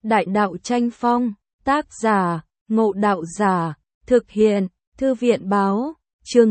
Đại đạo tranh phong, tác giả, Ngộ Đạo Giả, thực hiện, Thư viện báo, chương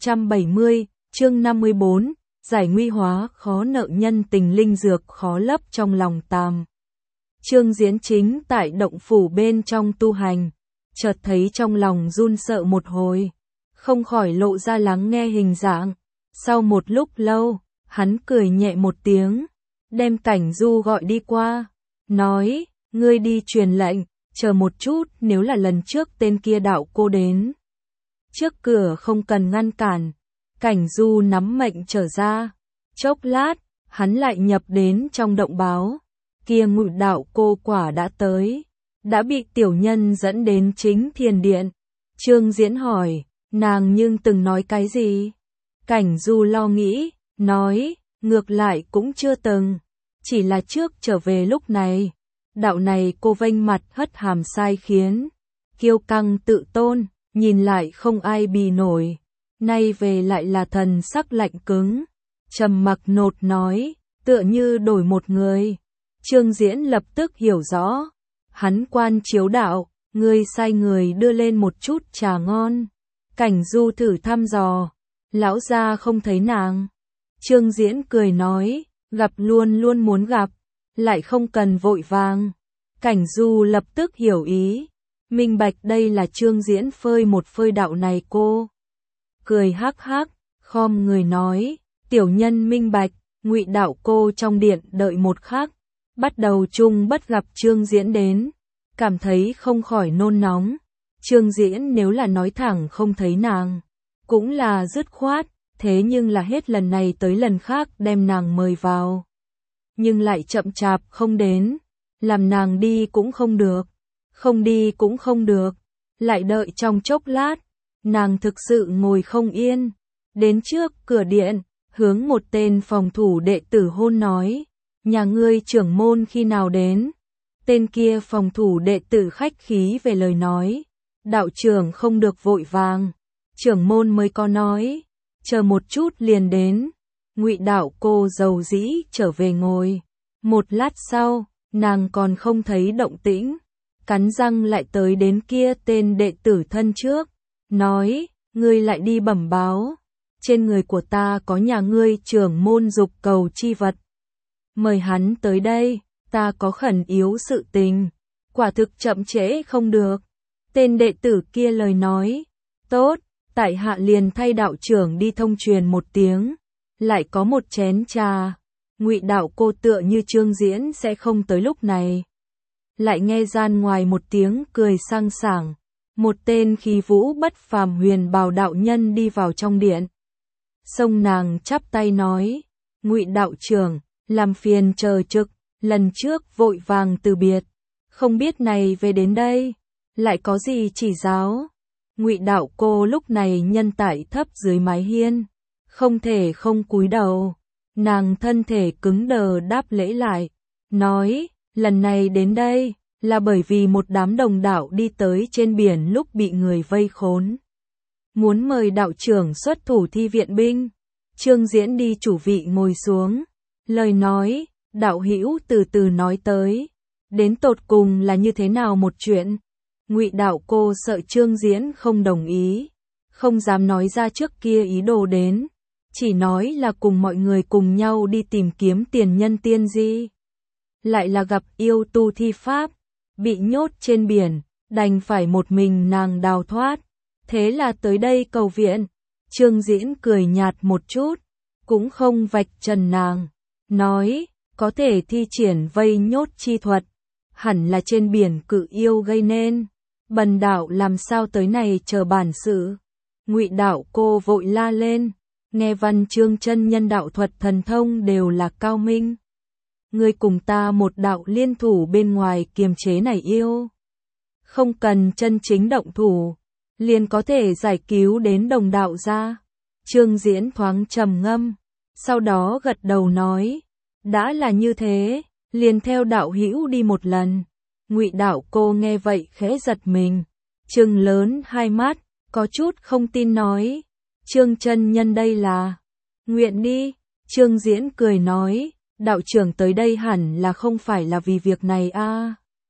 670, chương 54, giải nguy hóa khó nợ nhân tình linh dược khó lấp trong lòng tàm. Trương Diễn chính tại động phủ bên trong tu hành, chợt thấy trong lòng run sợ một hồi, không khỏi lộ ra lắng nghe hình dạng. Sau một lúc lâu, hắn cười nhẹ một tiếng, đem Cảnh Du gọi đi qua, nói, ngươi đi truyền lệnh, chờ một chút, nếu là lần trước tên kia đạo cô đến trước cửa không cần ngăn cản. Cảnh Du nắm mệnh trở ra, chốc lát, hắn lại nhập đến trong động báo, kia Ngụy đạo cô quả đã tới, đã bị tiểu nhân dẫn đến chính thiền điện. Trương Diễn hỏi, nàng nhưng từng nói cái gì? Cảnh Du lo nghĩ, nói, ngược lại cũng chưa từng, chỉ là trước trở về lúc này, đạo này cô vênh mặt hất hàm sai khiến, kiêu căng tự tôn, nhìn lại không ai bì nổi, nay về lại là thần sắc lạnh cứng, trầm mặc nột nói, tựa như đổi một người. Trương Diễn lập tức hiểu rõ, hắn quan chiếu đạo, ngươi sai người đưa lên một chút trà ngon. Cảnh Du thử thăm dò, lão gia không thấy nàng. Trương Diễn cười nói, gặp luôn luôn muốn gặp, lại không cần vội vàng. Cảnh Du lập tức hiểu ý, minh bạch đây là Trương Diễn phơi một phơi đạo này cô. Cười hắc hắc, khom người nói, tiểu nhân minh bạch. Ngụy đạo cô trong điện đợi một khắc, bắt đầu chung bất gặp Trương Diễn đến, cảm thấy không khỏi nôn nóng. Trương Diễn nếu là nói thẳng không thấy nàng, cũng là dứt khoát, thế nhưng là hết lần này tới lần khác đem nàng mời vào, nhưng lại chậm chạp không đến, làm nàng đi cũng không được, không đi cũng không được, lại đợi trong chốc lát, nàng thực sự ngồi không yên, đến trước cửa điện, hướng một tên phòng thủ đệ tử hôn nói, nhà ngươi trưởng môn khi nào đến? Tên kia phòng thủ đệ tử khách khí về lời nói, đạo trưởng không được vội vàng, trưởng môn mới có nói, chờ một chút liền đến. Ngụy đạo cô dầu dĩ trở về ngồi, một lát sau, nàng còn không thấy động tĩnh, cắn răng lại tới đến kia tên đệ tử thân trước, nói, ngươi lại đi bẩm báo, trên người của ta có nhà ngươi trưởng môn dục cầu chi vật, mời hắn tới đây, ta có khẩn yếu sự tình, quả thực chậm trễ không được. Tên đệ tử kia lời nói, tốt, tại hạ liền thay đạo trưởng đi thông truyền một tiếng, lại có một chén trà. Ngụy đạo cô tựa như Trương Diễn sẽ không tới lúc này, lại nghe gian ngoài một tiếng cười sang sảng, một tên khí vũ bất phàm huyền bào đạo nhân đi vào trong điện. Xông nàng chắp tay nói, Ngụy đạo trưởng, làm phiền chờ trực, lần trước vội vàng từ biệt, không biết này về đến đây, lại có gì chỉ giáo. Ngụy đạo cô lúc này nhân tại thấp dưới mái hiên, không thể không cúi đầu, nàng thân thể cứng đờ đáp lễ lại, nói, lần này đến đây, là bởi vì một đám đồng đạo đi tới trên biển lúc bị người vây khốn, muốn mời đạo trưởng xuất thủ thi viện binh. Trương Diễn đi chủ vị ngồi xuống, lời nói, đạo hữu từ từ nói tới, đến tột cùng là như thế nào một chuyện. Ngụy đạo cô sợ Trương Diễn không đồng ý, không dám nói ra trước kia ý đồ đến, chỉ nói là cùng mọi người cùng nhau đi tìm kiếm tiền nhân tiên di, lại là gặp yêu tu thi pháp, bị nhốt trên biển, đành phải một mình nàng đào thoát, thế là tới đây cầu viện. Trương Diễn cười nhạt một chút, cũng không vạch trần nàng, nói, có thể thi triển vây nhốt chi thuật, hẳn là trên biển cự yêu gây nên, bần đạo làm sao tới này chờ bản sự. Ngụy đạo cô vội la lên, nghe văn chương chân nhân đạo thuật thần thông đều là cao minh, ngươi cùng ta một đạo liên thủ bên ngoài kiềm chế này yêu, không cần chân chính động thủ, liền có thể giải cứu đến đồng đạo ra. Trương Diễn thoáng trầm ngâm, sau đó gật đầu nói, đã là như thế, liền theo đạo hữu đi một lần. Ngụy đạo cô nghe vậy khẽ giật mình, trừng lớn hai mắt, có chút không tin nói, Trương chân nhân đây là nguyện đi. Trương Diễn cười nói, đạo trưởng tới đây hẳn là không phải là vì việc này a.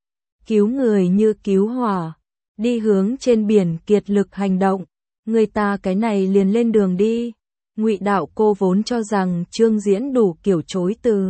cứu người như cứu hỏa, đi hướng trên biển kiệt lực hành động, người ta cái này liền lên đường đi. Ngụy Đạo Cô vốn cho rằng Trương Diễn đủ kiểu chối từ.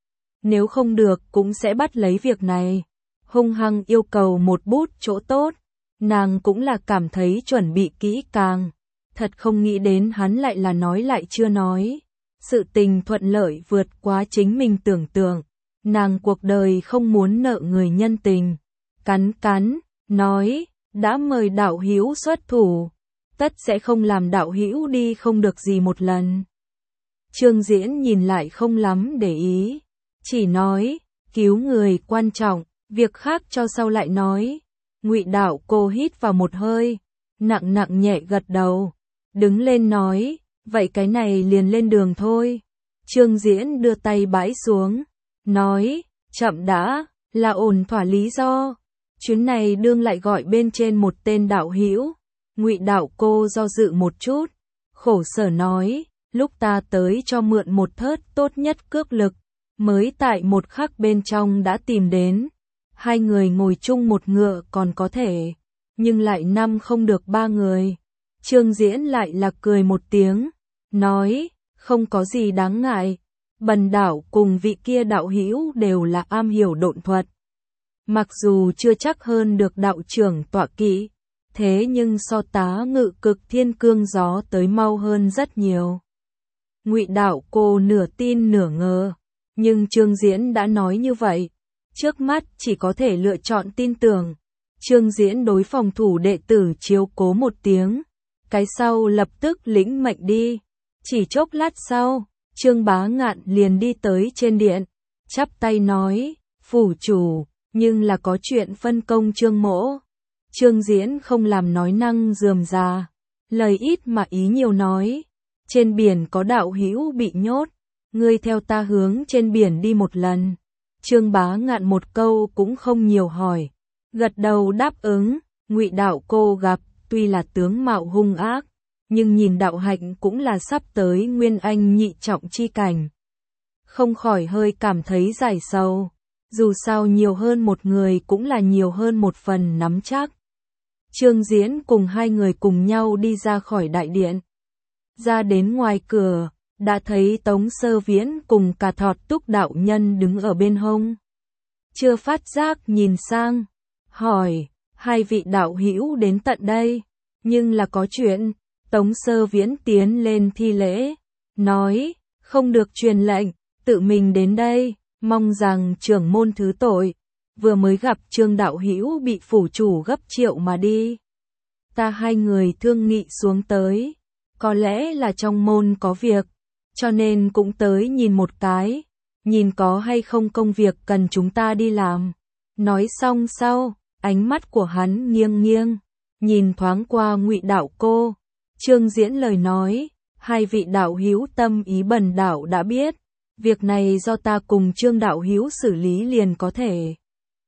Nếu không được cũng sẽ bắt lấy việc này, hung hăng yêu cầu một bút chỗ tốt, nàng cũng là cảm thấy chuẩn bị kỹ càng, thật không nghĩ đến hắn lại là nói lại chưa nói. Sự tình thuận lợi vượt quá chính mình tưởng tượng, nàng cuộc đời không muốn nợ người nhân tình. Cắn cắn, nói, đã mời đạo hữu xuất thủ, tất sẽ không làm đạo hữu đi không được gì một lần. Trương Diễn nhìn lại không lắm để ý, chỉ nói, cứu người quan trọng, việc khác cho sau lại nói. Ngụy Đạo Cô hít vào một hơi, nặng nặng nhẹ gật đầu, đứng lên nói, vậy cái này liền lên đường thôi. Trương Diễn đưa tay bãi xuống, nói, chậm đã, là ổn thỏa lý do. Chuyến này đương lại gọi bên trên một tên đạo hữu. Ngụy Đạo Cô do dự một chút, khổ sở nói, lúc ta tới cho mượn một thớt tốt nhất cước lực, mới tại một khắc bên trong đã tìm đến. Hai người ngồi chung một ngựa còn có thể, nhưng lại năm không được ba người. Trương Diễn lại là cười một tiếng, nói, không có gì đáng ngại, bần đạo cùng vị kia đạo hữu đều là am hiểu độn thuật. Mặc dù chưa chắc hơn được đạo trưởng tọa kỵ, thế nhưng so tá ngự cực thiên cương gió tới mau hơn rất nhiều. Ngụy Đạo Cô nửa tin nửa ngờ, nhưng Trương Diễn đã nói như vậy, trước mắt chỉ có thể lựa chọn tin tưởng. Trương Diễn đối phòng thủ đệ tử chiếu cố một tiếng, cái sau lập tức lĩnh mệnh đi. Chỉ chốc lát sau, Trương Bá Ngạn liền đi tới trên điện, chắp tay nói, phủ chủ, nhưng là có chuyện phân công Trương mỗ. Trương Diễn không làm nói năng rườm rà, lời ít mà ý nhiều nói, trên biển có đạo hữu bị nhốt, ngươi theo ta hướng trên biển đi một lần. Trương Bá Ngạn một câu cũng không nhiều hỏi, gật đầu đáp ứng. Ngụy Đạo Cô gặp, tuy là tướng mạo hung ác, nhưng nhìn đạo hạnh cũng là sắp tới nguyên anh nhị trọng chi cảnh. Không khỏi hơi cảm thấy giải sầu, dù sao nhiều hơn một người cũng là nhiều hơn một phần nắm chắc. Trương Diễn cùng hai người cùng nhau đi ra khỏi đại điện. Ra đến ngoài cửa, đã thấy Tống Sơ Viễn cùng cả Thọt Túc đạo nhân đứng ở bên hông. Chưa phát giác nhìn sang, hỏi, hai vị đạo hữu đến tận đây, nhưng là có chuyện. Tống Sơ Viễn tiến lên thi lễ, nói, không được truyền lệnh, tự mình đến đây, mong rằng trưởng môn thứ tội, vừa mới gặp Trương đạo hữu bị phủ chủ gấp triệu mà đi. Ta hai người thương nghị xuống tới, có lẽ là trong môn có việc, cho nên cũng tới nhìn một cái, nhìn có hay không công việc cần chúng ta đi làm. Nói xong sau, ánh mắt của hắn nghiêng nghiêng, nhìn thoáng qua Ngụy Đạo Cô. Trương Diễn lời nói, hai vị đạo hữu tâm ý bần đạo đã biết, việc này do ta cùng Trương đạo hữu xử lý liền có thể.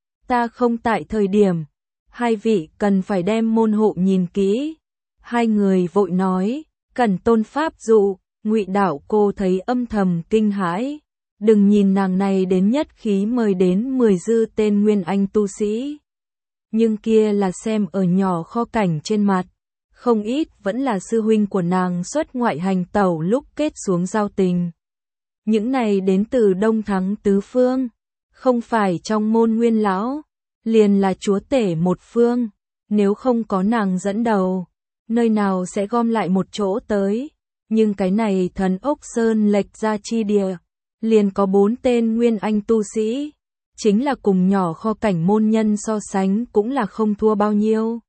Ta không tại thời điểm, hai vị cần phải đem môn hộ nhìn kỹ. Hai người vội nói, cần tôn pháp dụ. Ngụy Đạo Cô thấy âm thầm kinh hãi, đừng nhìn nàng này đến nhất khí mời đến 10 dư tên nguyên anh tu sĩ, nhưng kia là xem ở nhỏ kho cảnh trên mặt, không ít vẫn là sư huynh của nàng xuất ngoại hành tẩu lúc kết xuống giao tình. Những này đến từ Đông Thắng tứ phương, không phải trong môn nguyên lão, liền là chúa tể một phương, nếu không có nàng dẫn đầu, nơi nào sẽ gom lại một chỗ tới. Nhưng cái này Thần Ốc Sơn lệch ra chi địa, liền có 4 tên nguyên anh tu sĩ, chính là cùng nhỏ kho cảnh môn nhân so sánh cũng là không thua bao nhiêu.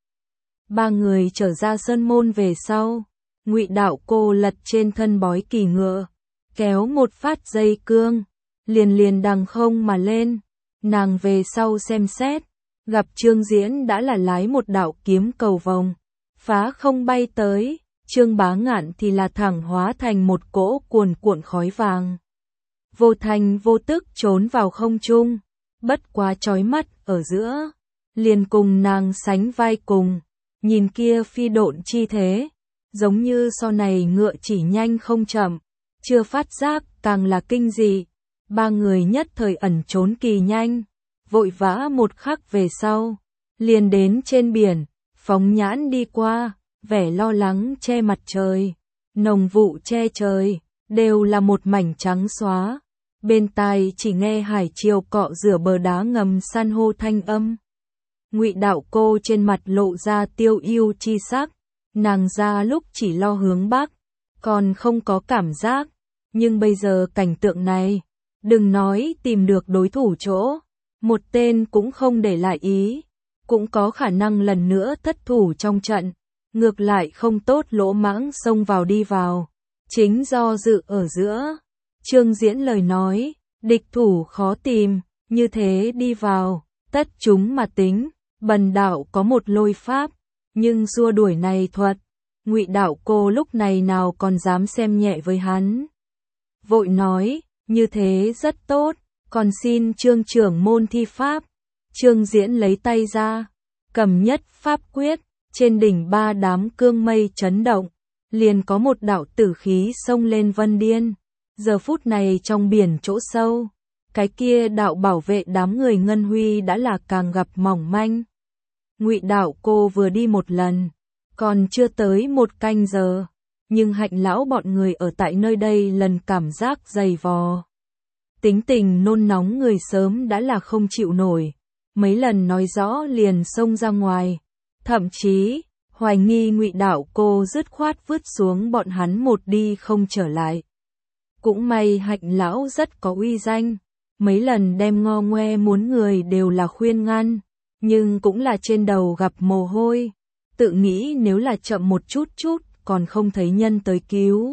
Ba người trở ra sơn môn về sau, Ngụy Đạo Cô lật trên thân bói kỳ ngựa, kéo một phát dây cương, liền đằng không mà lên. Nàng về sau xem xét, gặp Trương Diễn đã là lái một đạo kiếm cầu vòng, phá không bay tới. Trương Bá Ngạn thì là thẳng hóa thành một cỗ cuồn cuộn khói vàng, vô thành vô tức trốn vào không trung, bất quá chói mắt ở giữa, liền cùng nàng sánh vai cùng, nhìn kia phi độn chi thế, giống như sau này ngựa chỉ nhanh không chậm, chưa phát giác càng là kinh dị. Ba người nhất thời ẩn trốn kỳ nhanh, vội vã một khắc về sau, liền đến trên biển, phóng nhãn đi qua, vẻ lo lắng che mặt trời, nồng vụ che trời, đều là một mảnh trắng xóa. Bên tai chỉ nghe hải triều cọ rửa bờ đá ngầm san hô thanh âm. Ngụy Đạo Cô trên mặt lộ ra tiêu ưu chi sắc, nàng ra lúc chỉ lo hướng bắc, còn không có cảm giác, nhưng bây giờ cảnh tượng này, đừng nói tìm được đối thủ chỗ, một tên cũng không để lại ý, cũng có khả năng lần nữa thất thủ trong trận, ngược lại không tốt lỗ mãng xông vào đi vào, chính do dự ở giữa. Trương Diễn lời nói, địch thủ khó tìm, như thế đi vào, tất chúng mà tính, bần đạo có một lôi pháp, nhưng xua đuổi này thuật, Ngụy Đạo Cô lúc này nào còn dám xem nhẹ với hắn. Vội nói, như thế rất tốt, còn xin Trương trưởng môn thi pháp. Trương Diễn lấy tay ra, cầm nhất pháp quyết, trên đỉnh ba đám cương mây chấn động, liền có một đạo tử khí xông lên vân điên. Giờ phút này trong biển chỗ sâu, cái kia đạo bảo vệ đám người Ngân Huy đã là càng gặp mỏng manh. Ngụy Đạo Cô vừa đi một lần, còn chưa tới một canh giờ, nhưng Hạnh lão bọn người ở tại nơi đây lần cảm giác dày vò. Tính tình nôn nóng người sớm đã là không chịu nổi, mấy lần nói rõ liền xông ra ngoài, thậm chí hoài nghi Ngụy Đạo Cô dứt khoát vứt xuống bọn hắn một đi không trở lại. Cũng may Hạnh lão rất có uy danh, mấy lần đem ngo ngoe muốn người đều là khuyên ngăn, nhưng cũng là trên đầu gặp mồ hôi, tự nghĩ nếu là chậm một chút còn không thấy nhân tới cứu.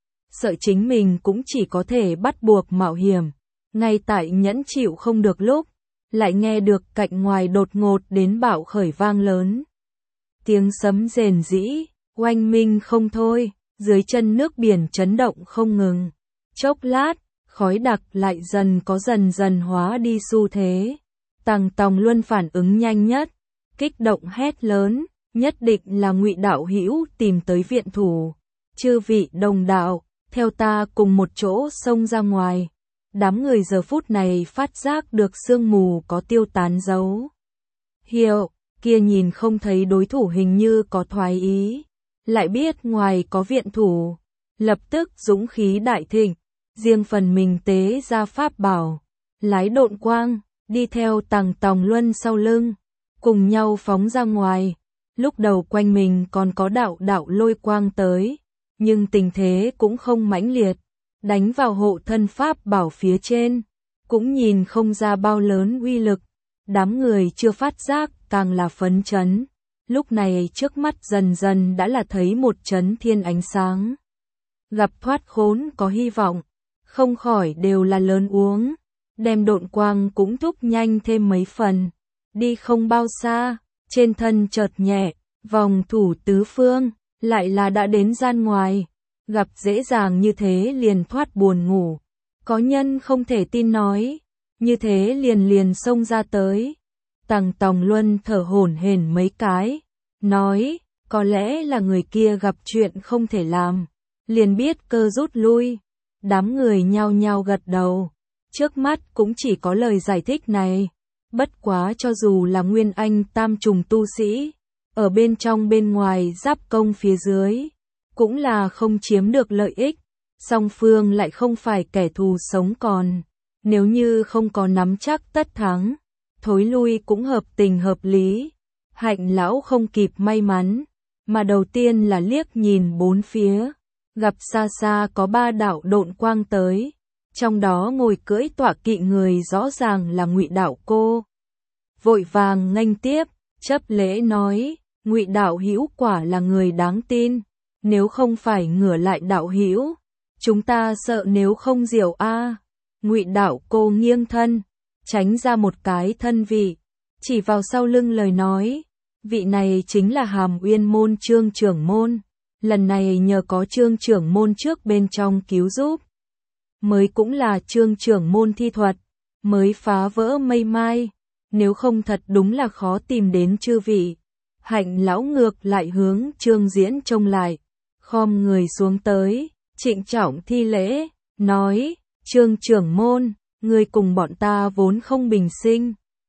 Sợ chính mình cũng chỉ có thể bắt buộc mạo hiểm, ngay tại nhẫn chịu không được lúc, lại nghe được cạnh ngoài đột ngột đến bạo khởi vang lớn. Tiếng sấm rền rĩ, oanh minh không thôi, dưới chân nước biển chấn động không ngừng. Chốc lát, khói đặc lại dần dần hóa đi xu thế. Tằng Tòng Luân phản ứng nhanh nhất, kích động hét lớn, nhất định là Ngụy đạo hữu tìm tới viện thủ. Chư vị đồng đạo, theo ta cùng một chỗ xông ra ngoài. Đám người giờ phút này phát giác được sương mù có tiêu tán dấu hiệu, kia nhìn không thấy đối thủ hình như có thoái ý, lại biết ngoài có viện thủ, lập tức dũng khí đại thịnh, riêng phần mình tế ra pháp bảo, lái độn quang, đi theo Tằng Tòng Luân sau lưng, cùng nhau phóng ra ngoài. Lúc đầu quanh mình còn có đạo lôi quang tới, nhưng tình thế cũng không mãnh liệt, đánh vào hộ thân pháp bảo phía trên, cũng nhìn không ra bao lớn uy lực. Đám người chưa phát giác càng là phấn chấn, lúc này trước mắt dần đã là thấy một chấn thiên ánh sáng. Gặp thoát khốn có hy vọng, không khỏi đều là lớn uống, đem độn quang cũng thúc nhanh thêm mấy phần. Đi không bao xa, trên thân chợt nhẹ, vòng thủ tứ phương, lại là đã đến gian ngoài. Gặp dễ dàng như thế liền thoát buồn ngủ. Có nhân không thể tin nói, như thế liền xông ra tới. Tằng Tòng Luân thở hổn hển mấy cái, nói, có lẽ là người kia gặp chuyện không thể làm, liền biết cơ rút lui. Đám người nhao nhao gật đầu, trước mắt cũng chỉ có lời giải thích này. Bất quá cho dù là Nguyên Anh tam trùng tu sĩ, ở bên trong bên ngoài giáp công phía dưới, cũng là không chiếm được lợi ích, song phương lại không phải kẻ thù sống còn. Nếu như không có nắm chắc tất thắng, thối lui cũng hợp tình hợp lý. Hạnh lão không kịp may mắn, mà đầu tiên là liếc nhìn bốn phía, gặp xa xa có ba đạo độn quang tới, trong đó ngồi cưỡi tọa kỵ người rõ ràng là Ngụy Đạo Cô. Vội vàng nghênh tiếp, chấp lễ nói, Ngụy đạo hữu quả là người đáng tin, nếu không phải ngửa lại đạo hữu, chúng ta sợ nếu không diệu a. Ngụy Đạo Cô nghiêng thân, tránh ra một cái thân vị, chỉ vào sau lưng lời nói, vị này chính là Hàm Uyên môn Trương trưởng môn, lần này nhờ có Trương trưởng môn trước bên trong cứu giúp, mới cũng là Trương trưởng môn thi thuật, mới phá vỡ mây mai, nếu không thật đúng là khó tìm đến chư vị. Hạnh lão ngược lại hướng Trương Diễn trông lại, khom người xuống tới, trịnh trọng thi lễ, nói, Trương trưởng môn, người cùng bọn ta vốn không bình sinh,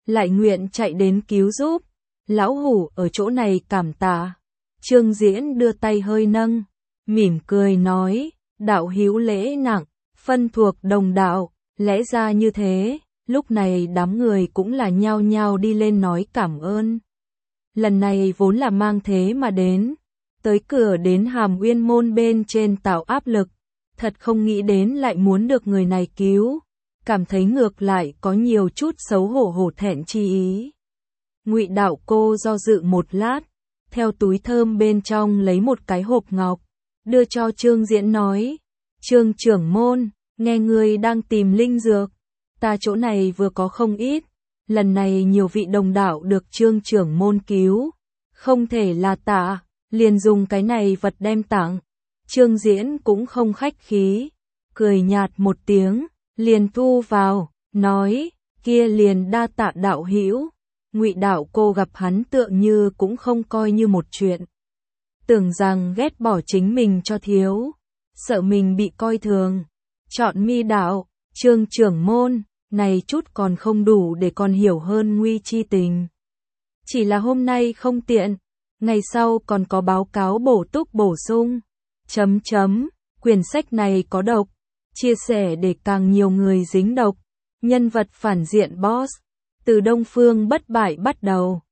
lại nguyện chạy đến cứu giúp. Lão hủ ở chỗ này cảm tạ. Trương Diễn đưa tay hơi nâng, mỉm cười nói, đạo hữu lễ nặng, phân thuộc đồng đạo, lẽ ra như thế. Lúc này đám người cũng là nhao nhao đi lên nói cảm ơn. Lần này vốn là mang thế mà đến, tới cửa đến Hàm Uyên môn bên trên tạo áp lực, thật không nghĩ đến lại muốn được người này cứu, cảm thấy ngược lại có nhiều chút xấu hổ thẹn chi ý. Ngụy Đạo Cô do dự một lát, theo túi thơm bên trong lấy một cái hộp ngọc, đưa cho Trương Diễn nói, Trương trưởng môn, nghe người đang tìm linh dược, ta chỗ này vừa có không ít, lần này nhiều vị đồng đạo được Trương trưởng môn cứu, không thể là tạ, liền dùng cái này vật đem tặng. Trương Diễn cũng không khách khí, cười nhạt một tiếng, liền thu vào, nói, kia liền đa tạ đạo hữu. Ngụy Đạo Cô gặp hắn tựa như cũng không coi như một chuyện, tưởng rằng ghét bỏ chính mình cho thiếu, sợ mình bị coi thường, chọn mi đạo, Trương trưởng môn, này chút còn không đủ để còn hiểu hơn nguy chi tình. Chỉ là hôm nay không tiện, ngày sau còn có báo cáo bổ túc bổ sung. Quyển sách này có độc, chia sẻ để càng nhiều người dính độc. Nhân vật phản diện boss, từ Đông Phương Bất Bại bắt đầu.